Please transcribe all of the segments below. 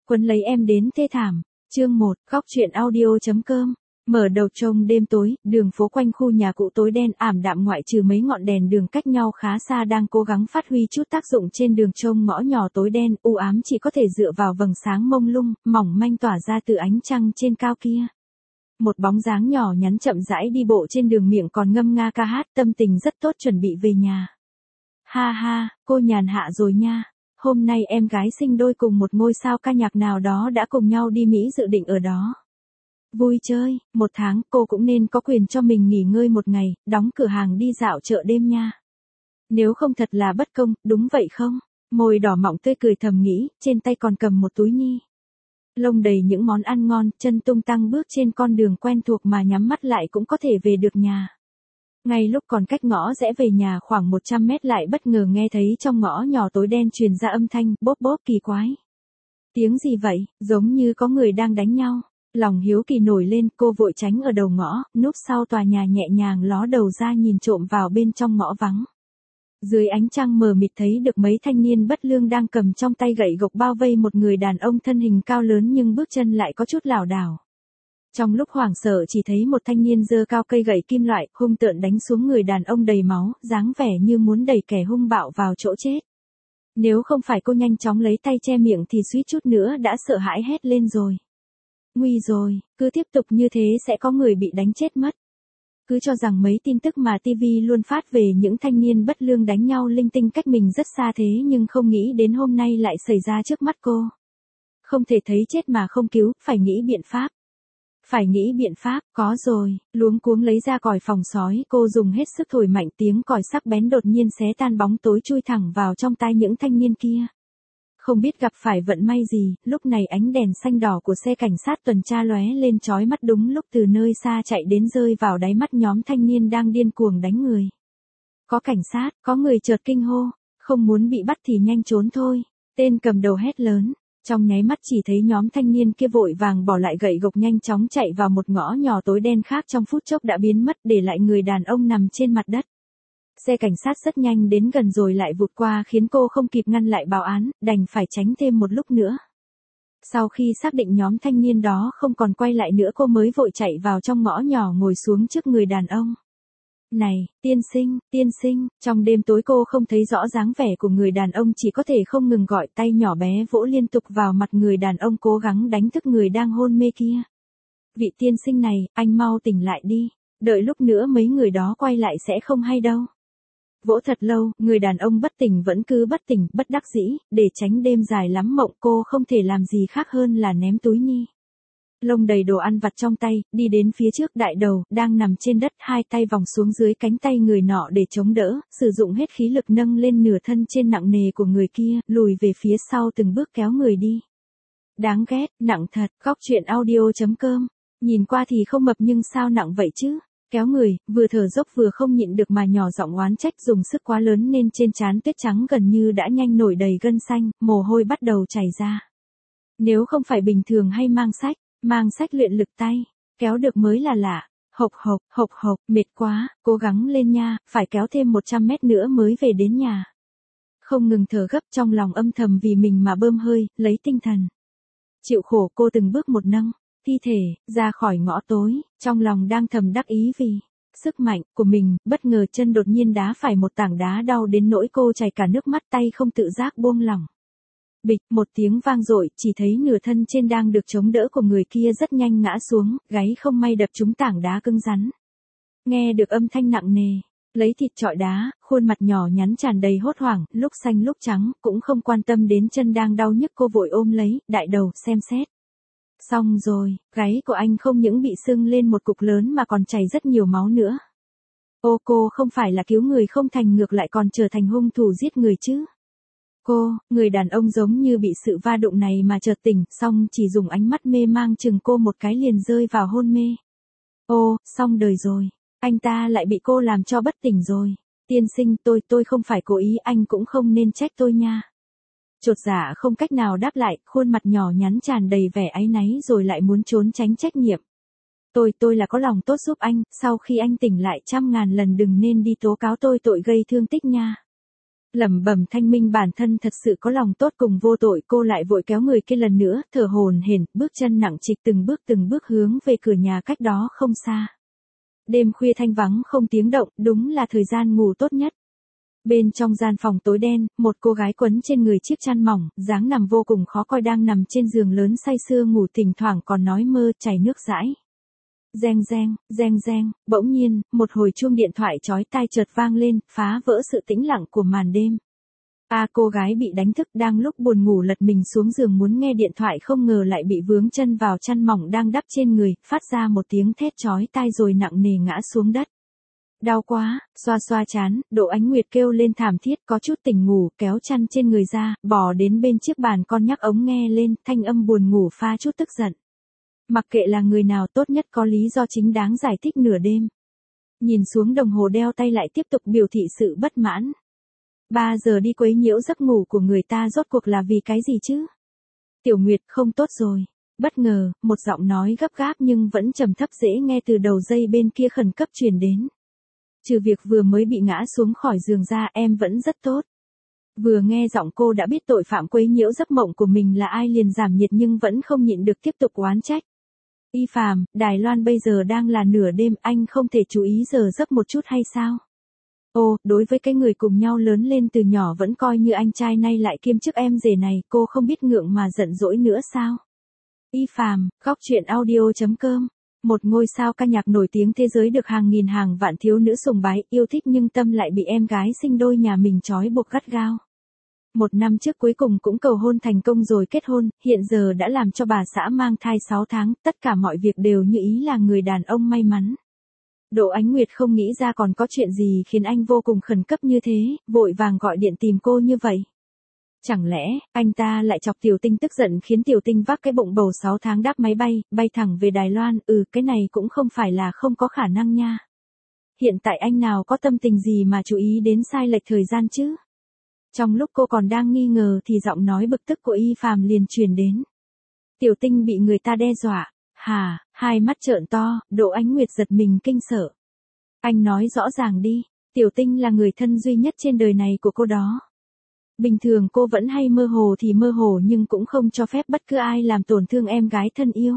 Quấn lấy em đến thê thảm. Chương 1, Góc truyện audio.com. Mở đầu trông đêm tối, đường phố quanh khu nhà cũ tối đen ảm đạm ngoại trừ mấy ngọn đèn đường cách nhau khá xa đang cố gắng phát huy chút tác dụng trên đường trông ngõ nhỏ tối đen u ám chỉ có thể dựa vào vầng sáng mông lung, mỏng manh tỏa ra từ ánh trăng trên cao kia. Một bóng dáng nhỏ nhắn chậm rãi đi bộ trên đường miệng còn ngâm nga ca hát tâm tình rất tốt chuẩn bị về nhà. Ha ha, cô nhàn hạ rồi nha. Hôm nay em gái sinh đôi cùng một ngôi sao ca nhạc nào đó đã cùng nhau đi Mỹ dự định ở đó. Vui chơi, 1 tháng cô cũng nên có quyền cho mình nghỉ ngơi một ngày, đóng cửa hàng đi dạo chợ đêm nha. Nếu không thật là bất công, đúng vậy không? Môi đỏ mọng tươi cười thầm nghĩ, trên tay còn cầm một túi ni lông đầy những món ăn ngon, chân tung tăng bước trên con đường quen thuộc mà nhắm mắt lại cũng có thể về được nhà. Ngay lúc còn cách ngõ rẽ về nhà khoảng 100 mét lại bất ngờ nghe thấy trong ngõ nhỏ tối đen truyền ra âm thanh bốp bốp kỳ quái. Tiếng gì vậy, giống như có người đang đánh nhau. Lòng hiếu kỳ nổi lên, cô vội tránh ở đầu ngõ, núp sau tòa nhà nhẹ nhàng ló đầu ra nhìn trộm vào bên trong ngõ vắng. Dưới ánh trăng mờ mịt thấy được mấy thanh niên bất lương đang cầm trong tay gậy gộc bao vây một người đàn ông thân hình cao lớn nhưng bước chân lại có chút lảo đảo. Trong lúc hoảng sợ chỉ thấy một thanh niên giơ cao cây gậy kim loại, hung tợn đánh xuống người đàn ông đầy máu, dáng vẻ như muốn đẩy kẻ hung bạo vào chỗ chết. Nếu không phải cô nhanh chóng lấy tay che miệng thì suýt chút nữa đã sợ hãi hét lên rồi. Nguy rồi, cứ tiếp tục như thế sẽ có người bị đánh chết mất. Cứ cho rằng mấy tin tức mà TV luôn phát về những thanh niên bất lương đánh nhau linh tinh cách mình rất xa thế nhưng không nghĩ đến hôm nay lại xảy ra trước mắt cô. Không thể thấy chết mà không cứu, phải nghĩ biện pháp. Phải nghĩ biện pháp, có rồi, luống cuống lấy ra còi phòng sói, cô dùng hết sức thổi mạnh tiếng còi sắc bén đột nhiên xé tan bóng tối chui thẳng vào trong tai những thanh niên kia. Không biết gặp phải vận may gì, lúc này ánh đèn xanh đỏ của xe cảnh sát tuần tra lóe lên chói mắt đúng lúc từ nơi xa chạy đến rơi vào đáy mắt nhóm thanh niên đang điên cuồng đánh người. Có cảnh sát, có người chợt kinh hô, không muốn bị bắt thì nhanh trốn thôi, tên cầm đầu hét lớn. Trong nháy mắt chỉ thấy nhóm thanh niên kia vội vàng bỏ lại gậy gộc nhanh chóng chạy vào một ngõ nhỏ tối đen khác trong phút chốc đã biến mất để lại người đàn ông nằm trên mặt đất. Xe cảnh sát rất nhanh đến gần rồi lại vụt qua khiến cô không kịp ngăn lại báo án, đành phải tránh thêm một lúc nữa. Sau khi xác định nhóm thanh niên đó không còn quay lại nữa cô mới vội chạy vào trong ngõ nhỏ ngồi xuống trước người đàn ông. Này, tiên sinh, trong đêm tối cô không thấy rõ dáng vẻ của người đàn ông chỉ có thể không ngừng gọi tay nhỏ bé vỗ liên tục vào mặt người đàn ông cố gắng đánh thức người đang hôn mê kia. Vị tiên sinh này, anh mau tỉnh lại đi, đợi lúc nữa mấy người đó quay lại sẽ không hay đâu. Vỗ thật lâu, người đàn ông bất tỉnh vẫn cứ bất tỉnh, bất đắc dĩ, để tránh đêm dài lắm mộng cô không thể làm gì khác hơn là ném túi ni lông đầy đồ ăn vặt trong tay, đi đến phía trước đại đầu, đang nằm trên đất, hai tay vòng xuống dưới cánh tay người nọ để chống đỡ, sử dụng hết khí lực nâng lên nửa thân trên nặng nề của người kia, lùi về phía sau từng bước kéo người đi. Đáng ghét, nặng thật, Góc truyện audio.com, nhìn qua thì không mập nhưng sao nặng vậy chứ? Kéo người, vừa thở dốc vừa không nhịn được mà nhỏ giọng oán trách dùng sức quá lớn nên trên trán tuyết trắng gần như đã nhanh nổi đầy gân xanh, mồ hôi bắt đầu chảy ra. Nếu không phải bình thường hay mang sách luyện lực tay, kéo được mới là lạ. Hộc hộc, mệt quá, cố gắng lên nha, phải kéo thêm 100 mét nữa mới về đến nhà. Không ngừng thở gấp trong lòng âm thầm vì mình mà bơm hơi, lấy tinh thần. Chịu khổ cô từng bước một nâng thi thể ra khỏi ngõ tối, trong lòng đang thầm đắc ý vì sức mạnh của mình, bất ngờ chân đột nhiên đá phải một tảng đá đau đến nỗi cô chảy cả nước mắt tay không tự giác buông lỏng. Bịch, một tiếng vang dội, chỉ thấy nửa thân trên đang được chống đỡ của người kia rất nhanh ngã xuống, gáy không may đập trúng tảng đá cứng rắn. Nghe được âm thanh nặng nề, lấy thịt chọi đá, khuôn mặt nhỏ nhắn tràn đầy hốt hoảng, lúc xanh lúc trắng, cũng không quan tâm đến chân đang đau nhức cô vội ôm lấy, đại đầu, xem xét. Xong rồi, gáy của anh không những bị sưng lên một cục lớn mà còn chảy rất nhiều máu nữa. Ô cô không phải là cứu người không thành ngược lại còn trở thành hung thủ giết người chứ. Người đàn ông giống như bị sự va đụng này mà chợt tỉnh, xong chỉ dùng ánh mắt mê mang chừng cô một cái liền rơi vào hôn mê. Ô, xong đời rồi, anh ta lại bị cô làm cho bất tỉnh rồi. Tiên sinh tôi không phải cố ý anh cũng không nên trách tôi nha. Chột dạ không cách nào đáp lại, khuôn mặt nhỏ nhắn tràn đầy vẻ áy náy rồi lại muốn trốn tránh trách nhiệm. Tôi là có lòng tốt giúp anh, sau khi anh tỉnh lại 100.000 lần đừng nên đi tố cáo tôi tội gây thương tích nha. Lẩm bẩm thanh minh bản thân thật sự có lòng tốt cùng vô tội, cô lại vội kéo người kia lần nữa, thở hổn hển, bước chân nặng trịch từng bước hướng về cửa nhà cách đó không xa. Đêm khuya thanh vắng không tiếng động, đúng là thời gian ngủ tốt nhất. Bên trong gian phòng tối đen, một cô gái quấn trên người chiếc chăn mỏng, dáng nằm vô cùng khó coi đang nằm trên giường lớn say sưa ngủ, thỉnh thoảng còn nói mơ chảy nước dãi. Reng reng, reng reng, bỗng nhiên, một hồi chuông điện thoại chói tai chợt vang lên, phá vỡ sự tĩnh lặng của màn đêm. Cô gái bị đánh thức đang lúc buồn ngủ lật mình xuống giường muốn nghe điện thoại, không ngờ lại bị vướng chân vào chăn mỏng đang đắp trên người, phát ra một tiếng thét chói tai rồi nặng nề ngã xuống đất. Đau quá, xoa xoa chán, Đỗ Ánh Nguyệt kêu lên thảm thiết, có chút tỉnh ngủ, kéo chăn trên người ra, bò đến bên chiếc bàn con nhắc ống nghe lên, thanh âm buồn ngủ pha chút tức giận. Mặc kệ là người nào, tốt nhất có lý do chính đáng giải thích nửa đêm. Nhìn xuống đồng hồ đeo tay lại tiếp tục biểu thị sự bất mãn. 3 giờ đi quấy nhiễu giấc ngủ của người ta rốt cuộc là vì cái gì chứ? Tiểu Nguyệt, không tốt rồi. Bất ngờ, một giọng nói gấp gáp nhưng vẫn trầm thấp dễ nghe từ đầu dây bên kia khẩn cấp truyền đến. Trừ việc vừa mới bị ngã xuống khỏi giường ra, em vẫn rất tốt. Vừa nghe giọng cô đã biết tội phạm quấy nhiễu giấc mộng của mình là ai, liền giảm nhiệt nhưng vẫn không nhịn được tiếp tục oán trách. Y Phàm, Đài Loan bây giờ đang là nửa đêm, anh không thể chú ý giờ giấc một chút hay sao? Đối với cái người cùng nhau lớn lên từ nhỏ vẫn coi như anh trai nay lại kiêm chức em rể này, cô không biết ngượng mà giận dỗi nữa sao? Y Phàm, góc truyện audio.com. Một ngôi sao ca nhạc nổi tiếng thế giới được hàng nghìn hàng vạn thiếu nữ sùng bái, yêu thích nhưng tâm lại bị em gái sinh đôi nhà mình trói buộc gắt gao. 1 năm trước cuối cùng cũng cầu hôn thành công rồi kết hôn, hiện giờ đã làm cho bà xã mang thai 6 tháng, tất cả mọi việc đều như ý là người đàn ông may mắn. Đỗ Ánh Nguyệt không nghĩ ra còn có chuyện gì khiến anh vô cùng khẩn cấp như thế, vội vàng gọi điện tìm cô như vậy. Chẳng lẽ, anh ta lại chọc Tiểu Tinh tức giận khiến Tiểu Tinh vác cái bụng bầu 6 tháng đáp máy bay thẳng về Đài Loan, cái này cũng không phải là không có khả năng nha. Hiện tại anh nào có tâm tình gì mà chú ý đến sai lệch thời gian chứ? Trong lúc cô còn đang nghi ngờ thì giọng nói bực tức của Y Phàm liền truyền đến. Tiểu Tinh bị người ta đe dọa. Hả? Hai mắt trợn to, Đỗ Ánh Nguyệt giật mình kinh sợ. Anh nói rõ ràng đi, Tiểu Tinh là người thân duy nhất trên đời này của cô đó. Bình thường cô vẫn hay mơ hồ thì mơ hồ nhưng cũng không cho phép bất cứ ai làm tổn thương em gái thân yêu.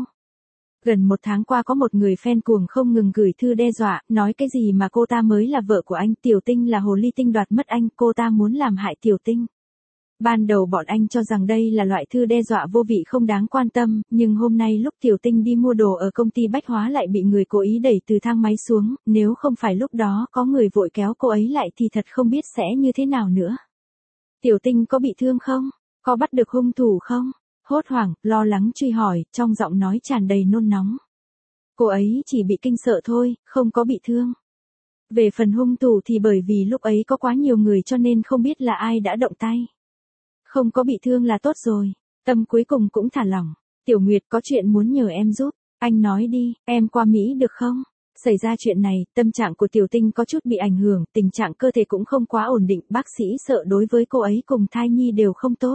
Gần 1 tháng qua có một người fan cuồng không ngừng gửi thư đe dọa, nói cái gì mà cô ta mới là vợ của anh, Tiểu Tinh là hồ ly tinh đoạt mất anh, cô ta muốn làm hại Tiểu Tinh. Ban đầu bọn anh cho rằng đây là loại thư đe dọa vô vị không đáng quan tâm, nhưng hôm nay lúc Tiểu Tinh đi mua đồ ở công ty bách hóa lại bị người cố ý đẩy từ thang máy xuống, nếu không phải lúc đó có người vội kéo cô ấy lại thì thật không biết sẽ như thế nào nữa. Tiểu Tinh có bị thương không? Có bắt được hung thủ không? Hốt hoảng, lo lắng truy hỏi, trong giọng nói tràn đầy nôn nóng. Cô ấy chỉ bị kinh sợ thôi, không có bị thương. Về phần hung thủ thì bởi vì lúc ấy có quá nhiều người cho nên không biết là ai đã động tay. Không có bị thương là tốt rồi. Tâm cuối cùng cũng thả lỏng. Tiểu Nguyệt có chuyện muốn nhờ em giúp. Anh nói đi, em qua Mỹ được không? Xảy ra chuyện này, tâm trạng của Tiểu Tinh có chút bị ảnh hưởng, tình trạng cơ thể cũng không quá ổn định, bác sĩ sợ đối với cô ấy cùng thai nhi đều không tốt.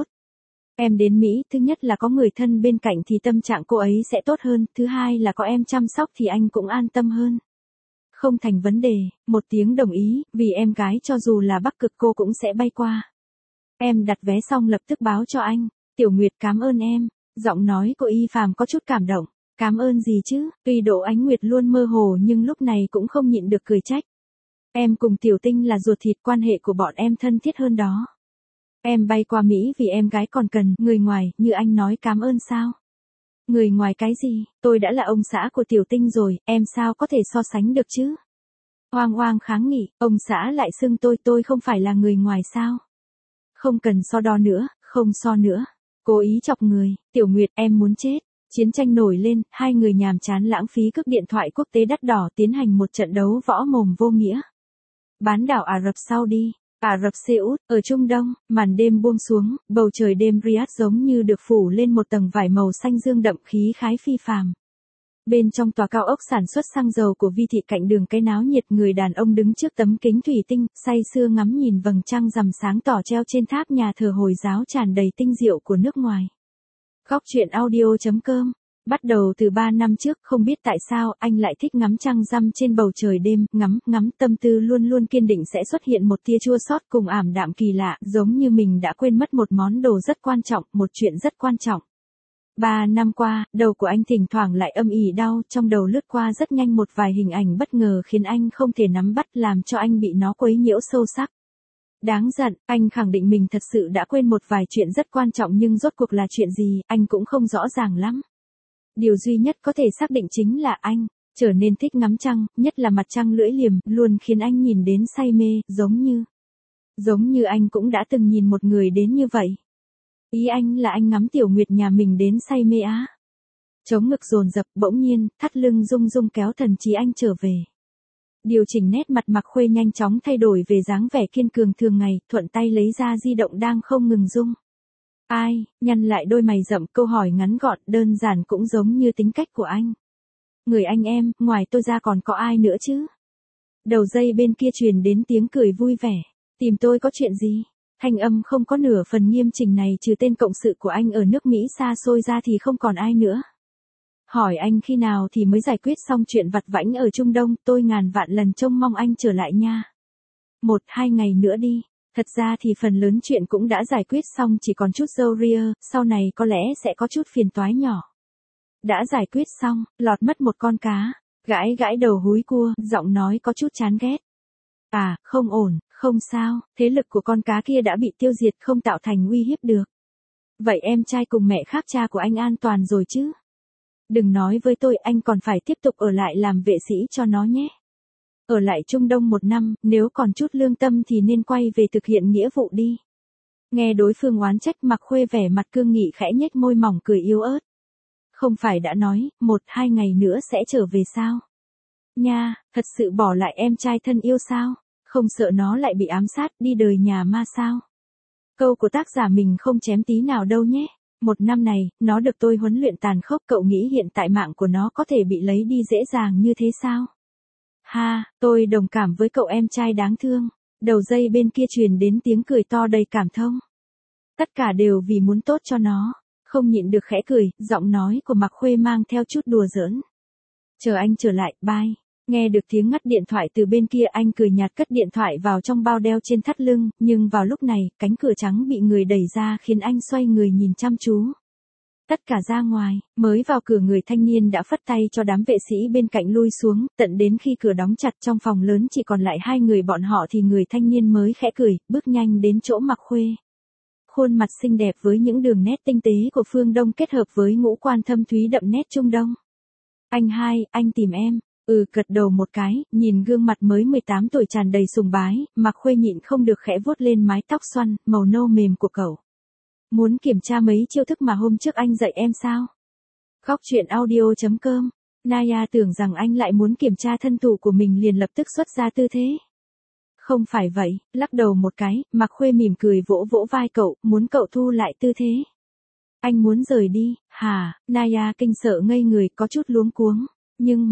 Em đến Mỹ, thứ nhất là có người thân bên cạnh thì tâm trạng cô ấy sẽ tốt hơn, thứ hai là có em chăm sóc thì anh cũng an tâm hơn. Không thành vấn đề, một tiếng đồng ý, vì em gái cho dù là Bắc Cực cô cũng sẽ bay qua. Em đặt vé xong lập tức báo cho anh. Tiểu Nguyệt cảm ơn em. Giọng nói của Y Phàm có chút cảm động. Cảm ơn gì chứ? Tuy Đỗ Ánh Nguyệt luôn mơ hồ nhưng lúc này cũng không nhịn được cười trách. Em cùng Tiểu Tinh là ruột thịt, quan hệ của bọn em thân thiết hơn đó. Em bay qua Mỹ vì em gái còn cần người ngoài, như anh nói cảm ơn sao? Người ngoài cái gì? Tôi đã là ông xã của Tiểu Tinh rồi, em sao có thể so sánh được chứ? Oang oang kháng nghị, ông xã lại xưng tôi không phải là người ngoài sao? Không cần so đo nữa, không so nữa. Cố ý chọc người, Tiểu Nguyệt em muốn chết. Chiến tranh nổi lên, hai người nhàm chán lãng phí cước điện thoại quốc tế đắt đỏ tiến hành một trận đấu võ mồm vô nghĩa. Bán đảo Ả Rập Saudi, Ả Rập Xê Út, ở Trung Đông, màn đêm buông xuống, bầu trời đêm Riyadh giống như được phủ lên một tầng vải màu xanh dương đậm khí khái phi phàm. Bên trong tòa cao ốc sản xuất xăng dầu của Vi thị cạnh đường cái náo nhiệt, người đàn ông đứng trước tấm kính thủy tinh, say sưa ngắm nhìn vầng trăng rằm sáng tỏ treo trên tháp nhà thờ Hồi giáo tràn đầy tinh diệu của nước ngoài. Góc truyện audio.com Bắt đầu từ 3 năm trước, không biết tại sao, anh lại thích ngắm trăng rằm trên bầu trời đêm, ngắm, tâm tư luôn luôn kiên định sẽ xuất hiện một tia chua xót cùng ảm đạm kỳ lạ, giống như mình đã quên mất một món đồ rất quan trọng, một chuyện rất quan trọng. 3 năm qua, đầu của anh thỉnh thoảng lại âm ỉ đau, trong đầu lướt qua rất nhanh một vài hình ảnh bất ngờ khiến anh không thể nắm bắt, làm cho anh bị nó quấy nhiễu sâu sắc. Đáng giận, anh khẳng định mình thật sự đã quên một vài chuyện rất quan trọng nhưng rốt cuộc là chuyện gì, anh cũng không rõ ràng lắm. Điều duy nhất có thể xác định chính là anh trở nên thích ngắm trăng, nhất là mặt trăng lưỡi liềm, luôn khiến anh nhìn đến say mê, giống như anh cũng đã từng nhìn một người đến như vậy. Ý anh là anh ngắm Tiểu Nguyệt nhà mình đến say mê á. Chống ngực dồn dập, bỗng nhiên, thắt lưng rung rung kéo thần trí anh trở về. Điều chỉnh nét mặt Mạc Khuê nhanh chóng thay đổi về dáng vẻ kiên cường thường ngày, thuận tay lấy ra di động đang không ngừng rung. Ai, nhăn lại đôi mày rậm, câu hỏi ngắn gọn, đơn giản cũng giống như tính cách của anh. Người anh em, ngoài tôi ra còn có ai nữa chứ? Đầu dây bên kia truyền đến tiếng cười vui vẻ. Tìm tôi có chuyện gì? Thanh âm không có nửa phần nghiêm chỉnh này, trừ tên cộng sự của anh ở nước Mỹ xa xôi ra thì không còn ai nữa. Hỏi anh khi nào thì mới giải quyết xong chuyện vặt vãnh ở Trung Đông, tôi ngàn vạn lần trông mong anh trở lại nha. 1-2 ngày nữa đi. Thật ra thì phần lớn chuyện cũng đã giải quyết xong, chỉ còn chút râu ria, sau này có lẽ sẽ có chút phiền toái nhỏ. Đã giải quyết xong, lọt mất một con cá, gãi gãi đầu húi cua, giọng nói có chút chán ghét. À, không ổn, không sao, thế lực của con cá kia đã bị tiêu diệt, không tạo thành uy hiếp được. Vậy em trai cùng mẹ khác cha của anh an toàn rồi chứ? Đừng nói với tôi, anh còn phải tiếp tục ở lại làm vệ sĩ cho nó nhé. Ở lại Trung Đông 1 năm, nếu còn chút lương tâm thì nên quay về thực hiện nghĩa vụ đi. Nghe đối phương oán trách, Mạc Khuê vẻ mặt cương nghị khẽ nhếch môi mỏng cười yếu ớt. Không phải đã nói, 1-2 ngày nữa sẽ trở về sao? Nha, thật sự bỏ lại em trai thân yêu sao? Không sợ nó lại bị ám sát, đi đời nhà ma sao? Câu của tác giả mình không chém tí nào đâu nhé. 1 năm này, nó được tôi huấn luyện tàn khốc, cậu nghĩ hiện tại mạng của nó có thể bị lấy đi dễ dàng như thế sao? Ha, tôi đồng cảm với cậu em trai đáng thương. Đầu dây bên kia truyền đến tiếng cười to đầy cảm thông. Tất cả đều vì muốn tốt cho nó. Không nhịn được khẽ cười, giọng nói của Mạc Khuê mang theo chút đùa giỡn. Chờ anh trở lại, bye. Nghe được tiếng ngắt điện thoại từ bên kia, anh cười nhạt cất điện thoại vào trong bao đeo trên thắt lưng, nhưng vào lúc này, cánh cửa trắng bị người đẩy ra khiến anh xoay người nhìn chăm chú. Tất cả ra ngoài, mới vào cửa người thanh niên đã phất tay cho đám vệ sĩ bên cạnh lui xuống, tận đến khi cửa đóng chặt trong phòng lớn chỉ còn lại 2 người bọn họ thì người thanh niên mới khẽ cười, bước nhanh đến chỗ Mạc Khuê. Khuôn mặt xinh đẹp với những đường nét tinh tế của phương Đông kết hợp với ngũ quan thâm thúy đậm nét Trung Đông. Anh hai, anh tìm em. Gật đầu một cái, nhìn gương mặt mới 18 tuổi tràn đầy sùng bái, Mạc Khuê nhịn không được khẽ vuốt lên mái tóc xoăn, màu nâu mềm của cậu. Muốn kiểm tra mấy chiêu thức mà hôm trước anh dạy em sao? Góc truyện audio.com. Naya tưởng rằng anh lại muốn kiểm tra thân thủ của mình liền lập tức xuất ra tư thế. Không phải vậy, lắc đầu một cái, Mạc Khuê mỉm cười vỗ vỗ vai cậu, muốn cậu thu lại tư thế. Anh muốn rời đi, hả? Naya kinh sợ ngây người, có chút luống cuống. Nhưng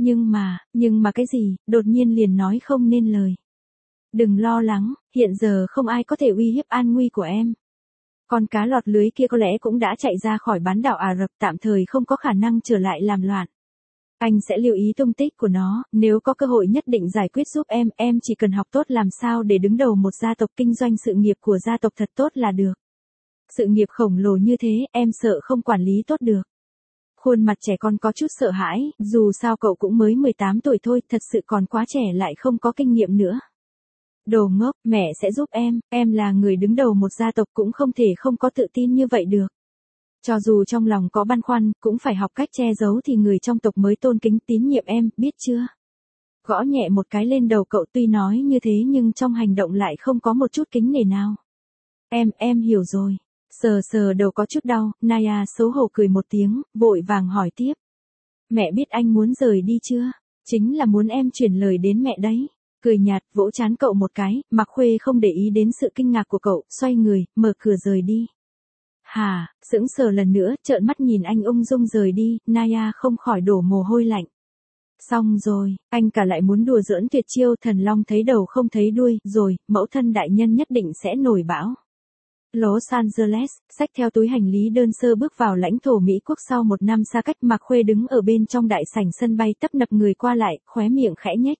mà cái gì, đột nhiên liền nói không nên lời. Đừng lo lắng, hiện giờ không ai có thể uy hiếp an nguy của em. Con cá lọt lưới kia có lẽ cũng đã chạy ra khỏi bán đảo Ả Rập, tạm thời không có khả năng trở lại làm loạn. Anh sẽ lưu ý tung tích của nó, nếu có cơ hội nhất định giải quyết giúp em chỉ cần học tốt làm sao để đứng đầu một gia tộc, kinh doanh sự nghiệp của gia tộc thật tốt là được. Sự nghiệp khổng lồ như thế, em sợ không quản lý tốt được. Khuôn mặt trẻ con có chút sợ hãi, dù sao cậu cũng mới 18 tuổi thôi, thật sự còn quá trẻ lại không có kinh nghiệm nữa. Đồ ngốc, mẹ sẽ giúp em là người đứng đầu một gia tộc cũng không thể không có tự tin như vậy được. Cho dù trong lòng có băn khoăn, cũng phải học cách che giấu thì người trong tộc mới tôn kính tín nhiệm em, biết chưa? Gõ nhẹ một cái lên đầu cậu, tuy nói như thế nhưng trong hành động lại không có một chút kính nể nào. Em hiểu rồi. Sờ đầu có chút đau, Naya xấu hổ cười một tiếng, vội vàng hỏi tiếp. Mẹ biết anh muốn rời đi chưa? Chính là muốn em chuyển lời đến mẹ đấy. Cười nhạt, vỗ trán cậu một cái, Mạc Khuê không để ý đến sự kinh ngạc của cậu, xoay người, mở cửa rời đi. Hả, sững sờ lần nữa, trợn mắt nhìn anh ung dung rời đi, Naya không khỏi đổ mồ hôi lạnh. Xong rồi, anh cả lại muốn đùa giỡn tuyệt chiêu, thần long thấy đầu không thấy đuôi, rồi, mẫu thân đại nhân nhất định sẽ nổi bão. Los Angeles, xách theo túi hành lý đơn sơ bước vào lãnh thổ Mỹ quốc sau một năm xa cách. Mạc Khuê đứng ở bên trong đại sảnh sân bay tấp nập người qua lại, khóe miệng khẽ nhếch.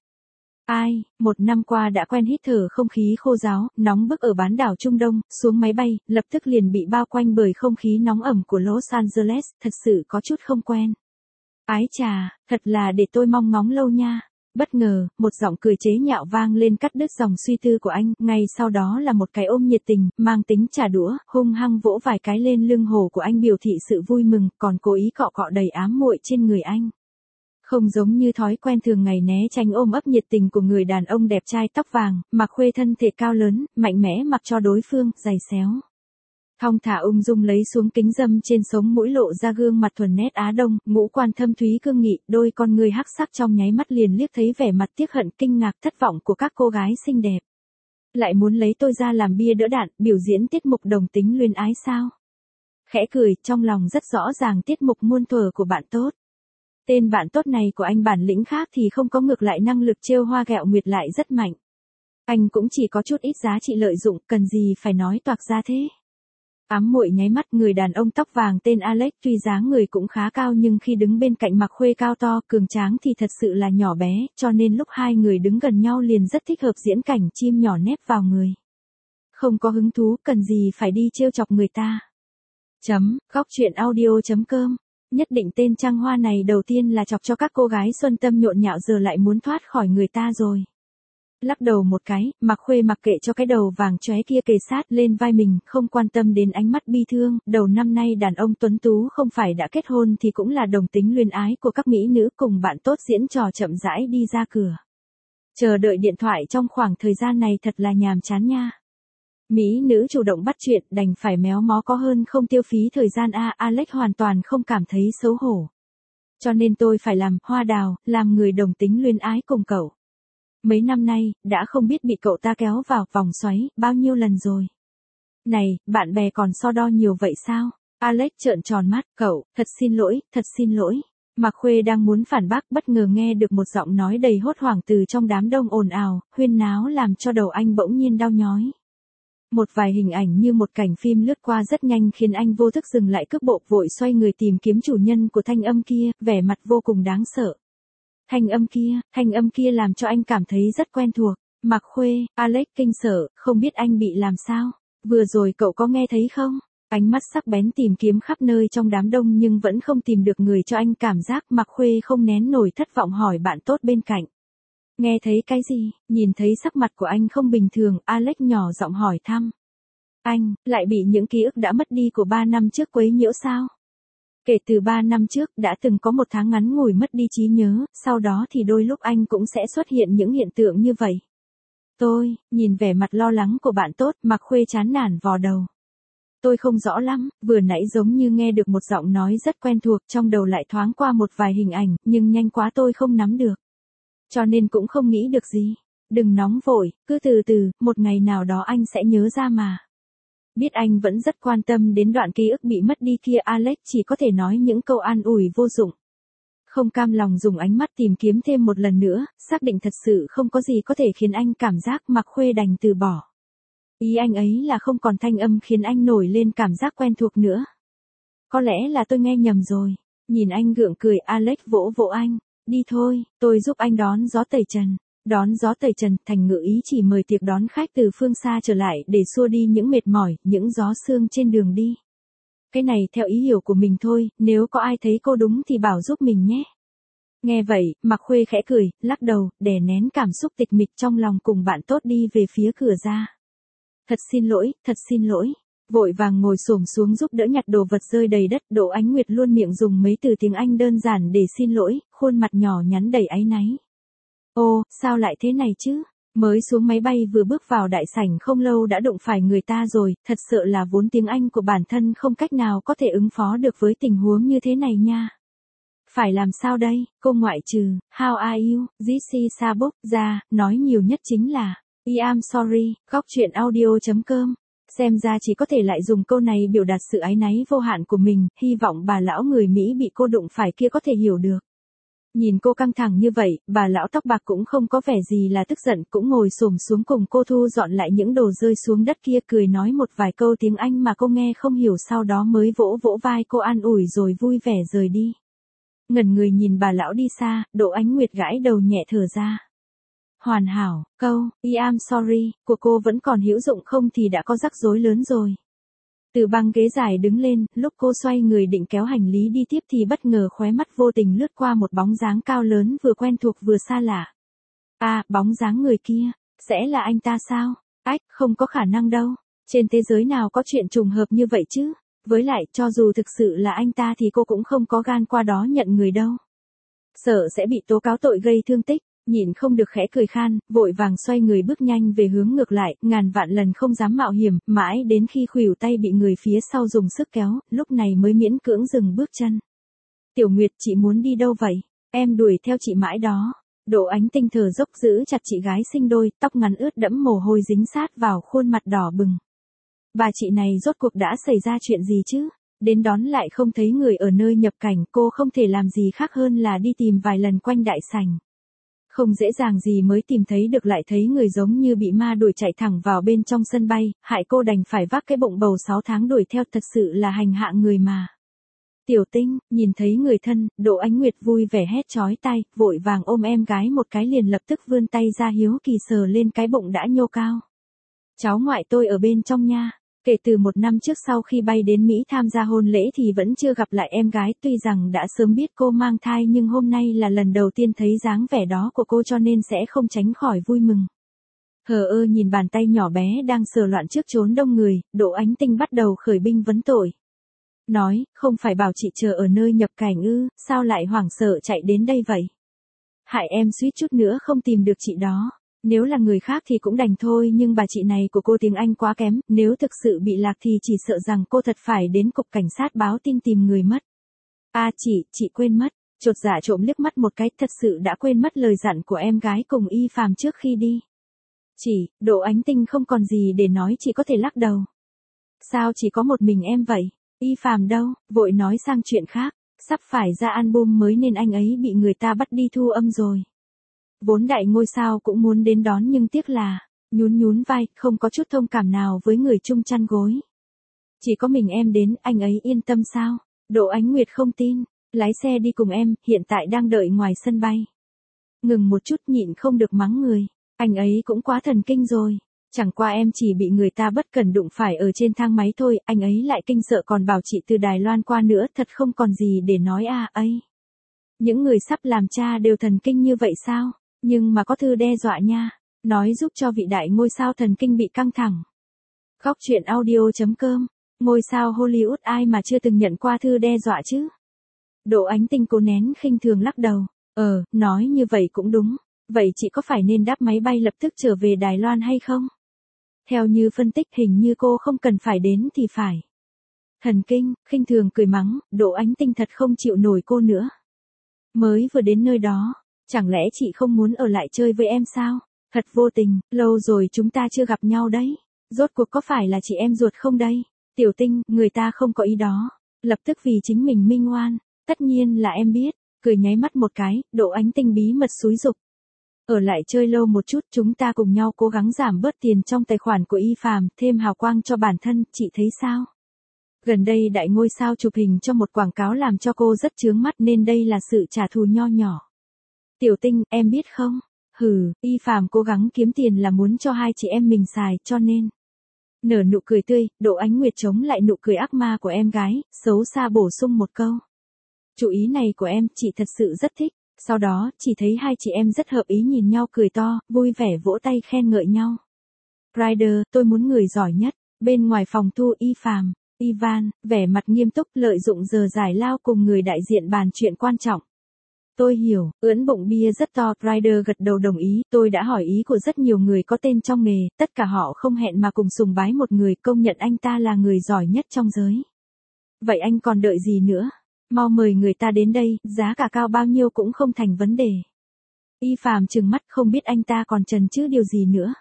Ai, một năm qua đã quen hít thở không khí khô ráo, nóng bức ở bán đảo Trung Đông, xuống máy bay, lập tức liền bị bao quanh bởi không khí nóng ẩm của Los Angeles, thật sự có chút không quen. Ái chà, thật là để tôi mong ngóng lâu nha. Bất ngờ, một giọng cười chế nhạo vang lên cắt đứt dòng suy tư của anh, ngay sau đó là một cái ôm nhiệt tình, mang tính trả đũa, hung hăng vỗ vài cái lên lưng hổ của anh biểu thị sự vui mừng, còn cố ý cọ cọ đầy ám muội trên người anh. Không giống như thói quen thường ngày né tránh ôm ấp nhiệt tình của người đàn ông đẹp trai tóc vàng, Mạc Khuê thân thể cao lớn, mạnh mẽ mặc cho đối phương, giày xéo. Thong thả ung dung lấy xuống kính râm trên sống mũi lộ ra gương mặt thuần nét Á Đông, ngũ quan thâm thúy cương nghị, đôi con người hắc sắc trong nháy mắt liền liếc thấy vẻ mặt tiếc hận kinh ngạc thất vọng của các cô gái xinh đẹp. Lại muốn lấy tôi ra làm bia đỡ đạn, biểu diễn tiết mục đồng tính luyến ái sao? Khẽ cười, trong lòng rất rõ ràng tiết mục muôn thuở của bạn tốt. Tên bạn tốt này của anh bản lĩnh khác thì không có, ngược lại năng lực trêu hoa ghẹo nguyệt lại rất mạnh. Anh cũng chỉ có chút ít giá trị lợi dụng, cần gì phải nói toạc ra thế. Ám muội nháy mắt, người đàn ông tóc vàng tên Alex tuy dáng người cũng khá cao nhưng khi đứng bên cạnh Mạc Khuê cao to, cường tráng thì thật sự là nhỏ bé, cho nên lúc hai người đứng gần nhau liền rất thích hợp diễn cảnh chim nhỏ nép vào người. Không có hứng thú, cần gì phải đi trêu chọc người ta. Góc chuyện audio.com. Nhất định tên trăng hoa này đầu tiên là chọc cho các cô gái xuân tâm nhộn nhạo giờ lại muốn thoát khỏi người ta rồi. Lắc đầu một cái, Mạc Khuê mặc kệ cho cái đầu vàng chóe kia kề sát lên vai mình, không quan tâm đến ánh mắt bi thương. Đầu năm nay đàn ông tuấn tú không phải đã kết hôn thì cũng là đồng tính luyến ái của các mỹ nữ, cùng bạn tốt diễn trò chậm rãi đi ra cửa. Chờ đợi điện thoại trong khoảng thời gian này thật là nhàm chán nha. Mỹ nữ chủ động bắt chuyện, đành phải méo mó có hơn không tiêu phí thời gian Alex hoàn toàn không cảm thấy xấu hổ. Cho nên tôi phải làm hoa đào, làm người đồng tính luyến ái cùng cậu. Mấy năm nay, đã không biết bị cậu ta kéo vào vòng xoáy bao nhiêu lần rồi. Này, bạn bè còn so đo nhiều vậy sao? Alex trợn tròn mắt, cậu, thật xin lỗi, thật xin lỗi. Mạc Khuê đang muốn phản bác, bất ngờ nghe được một giọng nói đầy hốt hoảng từ trong đám đông ồn ào, huyên náo làm cho đầu anh bỗng nhiên đau nhói. Một vài hình ảnh như một cảnh phim lướt qua rất nhanh khiến anh vô thức dừng lại cước bộ, vội xoay người tìm kiếm chủ nhân của thanh âm kia, vẻ mặt vô cùng đáng sợ. Thanh âm kia làm cho anh cảm thấy rất quen thuộc. Mạc Khuê, Alex kinh sợ, không biết anh bị làm sao. Vừa rồi cậu có nghe thấy không? Ánh mắt sắc bén tìm kiếm khắp nơi trong đám đông nhưng vẫn không tìm được người cho anh cảm giác. Mạc Khuê không nén nổi thất vọng hỏi bạn tốt bên cạnh. Nghe thấy cái gì? Nhìn thấy sắc mặt của anh không bình thường, Alex nhỏ giọng hỏi thăm. Anh, lại bị những ký ức đã mất đi của 3 năm trước quấy nhiễu sao? Kể từ 3 năm trước, đã từng có một tháng ngắn ngủi mất đi trí nhớ, sau đó thì đôi lúc anh cũng sẽ xuất hiện những hiện tượng như vậy. Tôi, nhìn vẻ mặt lo lắng của bạn tốt, Mạc Khuê chán nản vò đầu. Tôi không rõ lắm, vừa nãy giống như nghe được một giọng nói rất quen thuộc, trong đầu lại thoáng qua một vài hình ảnh, nhưng nhanh quá tôi không nắm được. Cho nên cũng không nghĩ được gì. Đừng nóng vội, cứ từ từ, một ngày nào đó anh sẽ nhớ ra mà. Biết anh vẫn rất quan tâm đến đoạn ký ức bị mất đi kia, Alex chỉ có thể nói những câu an ủi vô dụng. Không cam lòng dùng ánh mắt tìm kiếm thêm một lần nữa, xác định thật sự không có gì có thể khiến anh cảm giác, Mạc Khuê đành từ bỏ. Ý anh ấy là không còn thanh âm khiến anh nổi lên cảm giác quen thuộc nữa. Có lẽ là tôi nghe nhầm rồi. Nhìn anh gượng cười, Alex vỗ vỗ anh. Đi thôi, tôi giúp anh đón gió tẩy trần. Đón gió tẩy trần, thành ngữ ý chỉ mời tiệc đón khách từ phương xa trở lại để xua đi những mệt mỏi, những gió sương trên đường đi. Cái này theo ý hiểu của mình thôi, nếu có ai thấy cô đúng thì bảo giúp mình nhé. Nghe vậy, Mạc Khuê khẽ cười, lắc đầu, đè nén cảm xúc tịch mịch trong lòng cùng bạn tốt đi về phía cửa ra. Thật xin lỗi. Vội vàng ngồi xổm xuống giúp đỡ nhặt đồ vật rơi đầy đất. Đỗ Ánh Nguyệt luôn miệng dùng mấy từ tiếng Anh đơn giản để xin lỗi, khuôn mặt nhỏ nhắn đầy áy náy. Ô, sao lại thế này chứ? Mới xuống máy bay vừa bước vào đại sảnh không lâu đã đụng phải người ta rồi, thật sợ là vốn tiếng Anh của bản thân không cách nào có thể ứng phó được với tình huống như thế này nha. Phải làm sao đây? Cô ngoại trừ, how are you, this is Sabok, ra, nói nhiều nhất chính là, I'm sorry, góc chuyện audio.com. Xem ra chỉ có thể lại dùng câu này biểu đạt sự áy náy vô hạn của mình, hy vọng bà lão người Mỹ bị cô đụng phải kia có thể hiểu được. Nhìn cô căng thẳng như vậy, bà lão tóc bạc cũng không có vẻ gì là tức giận, cũng ngồi xổm xuống cùng cô thu dọn lại những đồ rơi xuống đất kia, cười nói một vài câu tiếng Anh mà cô nghe không hiểu, sau đó mới vỗ vỗ vai cô an ủi rồi vui vẻ rời đi. Ngẩn người nhìn bà lão đi xa, Đỗ Ánh Nguyệt gãi đầu nhẹ thở ra. Hoàn hảo, câu, I'm sorry, của cô vẫn còn hữu dụng không thì đã có rắc rối lớn rồi. Từ băng ghế dài đứng lên, lúc cô xoay người định kéo hành lý đi tiếp thì bất ngờ khóe mắt vô tình lướt qua một bóng dáng cao lớn vừa quen thuộc vừa xa lạ. À, bóng dáng người kia, sẽ là anh ta sao? Ách, không có khả năng đâu. Trên thế giới nào có chuyện trùng hợp như vậy chứ? Với lại, cho dù thực sự là anh ta thì cô cũng không có gan qua đó nhận người đâu. Sợ sẽ bị tố cáo tội gây thương tích. Nhịn không được khẽ cười khan, vội vàng xoay người bước nhanh về hướng ngược lại, ngàn vạn lần không dám mạo hiểm, mãi đến khi khuỷu tay bị người phía sau dùng sức kéo, lúc này mới miễn cưỡng dừng bước chân. Tiểu Nguyệt, chị muốn đi đâu vậy? Em đuổi theo chị mãi đó. Đỗ Ánh Tinh thở dốc giữ chặt chị gái sinh đôi, tóc ngắn ướt đẫm mồ hôi dính sát vào khuôn mặt đỏ bừng. Bà chị này rốt cuộc đã xảy ra chuyện gì chứ? Đến đón lại không thấy người ở nơi nhập cảnh, cô không thể làm gì khác hơn là đi tìm vài lần quanh đại sảnh. Không dễ dàng gì mới tìm thấy được, lại thấy người giống như bị ma đuổi chạy thẳng vào bên trong sân bay, hại cô đành phải vác cái bụng bầu 6 tháng đuổi theo, thật sự là hành hạ người mà. Tiểu Tinh, nhìn thấy người thân, Đỗ Ánh Nguyệt vui vẻ hét chói tai, vội vàng ôm em gái một cái liền lập tức vươn tay ra hiếu kỳ sờ lên cái bụng đã nhô cao. Cháu ngoại tôi ở bên trong nha. Kể từ 1 năm trước sau khi bay đến Mỹ tham gia hôn lễ thì vẫn chưa gặp lại em gái, tuy rằng đã sớm biết cô mang thai nhưng hôm nay là lần đầu tiên thấy dáng vẻ đó của cô cho nên sẽ không tránh khỏi vui mừng. Hờ ơ nhìn bàn tay nhỏ bé đang sờ loạn trước chốn đông người, Đỗ Ánh Tinh bắt đầu khởi binh vấn tội. Nói, không phải bảo chị chờ ở nơi nhập cảnh ư, sao lại hoảng sợ chạy đến đây vậy? Hại em suýt chút nữa không tìm được chị đó. Nếu là người khác thì cũng đành thôi, nhưng bà chị này của cô tiếng Anh quá kém, nếu thực sự bị lạc thì chỉ sợ rằng cô thật phải đến cục cảnh sát báo tin tìm người mất. À chị quên mất, chột dạ trộm liếc mắt một cái, thật sự đã quên mất lời dặn của em gái cùng Y Phàm trước khi đi. Đỗ Ánh Tinh không còn gì để nói, chỉ có thể lắc đầu. Sao chỉ có một mình em vậy? Y Phàm đâu? Vội nói sang chuyện khác, sắp phải ra album mới nên anh ấy bị người ta bắt đi thu âm rồi. Vốn đại ngôi sao cũng muốn đến đón nhưng tiếc là, nhún vai, không có chút thông cảm nào với người chung chăn gối. Chỉ có mình em đến, anh ấy yên tâm sao? Đỗ Ánh Nguyệt không tin, lái xe đi cùng em, hiện tại đang đợi ngoài sân bay. Ngừng một chút nhịn không được mắng người, anh ấy cũng quá thần kinh rồi. Chẳng qua em chỉ bị người ta bất cẩn đụng phải ở trên thang máy thôi, anh ấy lại kinh sợ còn bảo chị từ Đài Loan qua nữa, thật không còn gì để nói à ấy. Những người sắp làm cha đều thần kinh như vậy sao? Nhưng mà có thư đe dọa nha, nói giúp cho vị đại ngôi sao thần kinh bị căng thẳng. Góc truyện audio.com, ngôi sao Hollywood ai mà chưa từng nhận qua thư đe dọa chứ? Đỗ Ánh Tinh cố nén khinh thường lắc đầu, nói như vậy cũng đúng, vậy chị có phải nên đáp máy bay lập tức trở về Đài Loan hay không? Theo như phân tích hình như cô không cần phải đến thì phải. Thần kinh, khinh thường cười mắng, Đỗ Ánh Tinh thật không chịu nổi cô nữa. Mới vừa đến nơi đó. Chẳng lẽ chị không muốn ở lại chơi với em sao? Thật vô tình, lâu rồi chúng ta chưa gặp nhau đấy. Rốt cuộc có phải là chị em ruột không đây? Tiểu Tinh, người ta không có ý đó. Lập tức vì chính mình minh oan. Tất nhiên là em biết. Cười nháy mắt một cái, Đỗ Ánh Tinh bí mật xúi giục. Ở lại chơi lâu một chút, chúng ta cùng nhau cố gắng giảm bớt tiền trong tài khoản của Y Phàm, thêm hào quang cho bản thân, chị thấy sao? Gần đây đại ngôi sao chụp hình cho một quảng cáo làm cho cô rất chướng mắt nên đây là sự trả thù nho nhỏ. Tiểu Tinh, em biết không? Y Phàm cố gắng kiếm tiền là muốn cho hai chị em mình xài, cho nên. Nở nụ cười tươi, Đỗ Ánh Nguyệt chống lại nụ cười ác ma của em gái, xấu xa bổ sung một câu. Chủ ý này của em, chị thật sự rất thích. Sau đó, chỉ thấy hai chị em rất hợp ý nhìn nhau cười to, vui vẻ vỗ tay khen ngợi nhau. Rider, tôi muốn người giỏi nhất. Bên ngoài phòng thu Y Phàm, Ivan, vẻ mặt nghiêm túc lợi dụng giờ giải lao cùng người đại diện bàn chuyện quan trọng. Tôi hiểu, ưỡn bụng bia rất to, Rider gật đầu đồng ý, tôi đã hỏi ý của rất nhiều người có tên trong nghề, tất cả họ không hẹn mà cùng sùng bái một người, công nhận anh ta là người giỏi nhất trong giới. Vậy anh còn đợi gì nữa? Mau mời người ta đến đây, giá cả cao bao nhiêu cũng không thành vấn đề. Y Phàm trừng mắt không biết anh ta còn chần chừ điều gì nữa.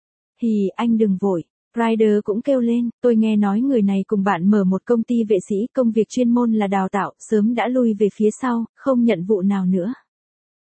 Anh đừng vội. Rider cũng kêu lên, tôi nghe nói người này cùng bạn mở một công ty vệ sĩ, công việc chuyên môn là đào tạo, sớm đã lui về phía sau, không nhận vụ nào nữa.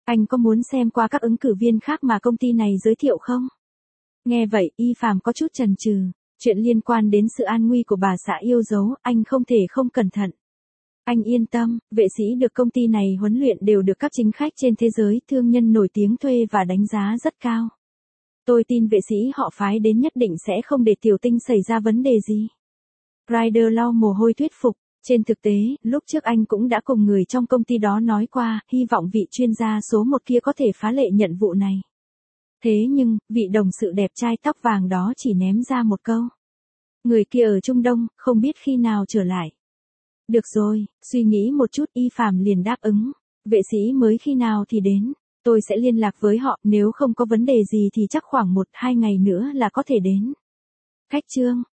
Anh có muốn xem qua các ứng cử viên khác mà công ty này giới thiệu không? Nghe vậy, Y Phạm có chút chần chừ. Chuyện liên quan đến sự an nguy của bà xã yêu dấu, anh không thể không cẩn thận. Anh yên tâm, vệ sĩ được công ty này huấn luyện đều được các chính khách trên thế giới, thương nhân nổi tiếng thuê và đánh giá rất cao. Tôi tin vệ sĩ họ phái đến nhất định sẽ không để tiểu tinh xảy ra vấn đề gì. Ryder lau mồ hôi thuyết phục. Trên thực tế, lúc trước anh cũng đã cùng người trong công ty đó nói qua, hy vọng vị chuyên gia số 1 kia có thể phá lệ nhận vụ này. Thế nhưng, vị đồng sự đẹp trai tóc vàng đó chỉ ném ra một câu. Người kia ở Trung Đông, không biết khi nào trở lại. Được rồi, suy nghĩ một chút, Y Phạm liền đáp ứng. Vệ sĩ mới khi nào thì đến, tôi sẽ liên lạc với họ, nếu không có vấn đề gì thì chắc khoảng 1-2 ngày nữa là có thể đến. Khách trương,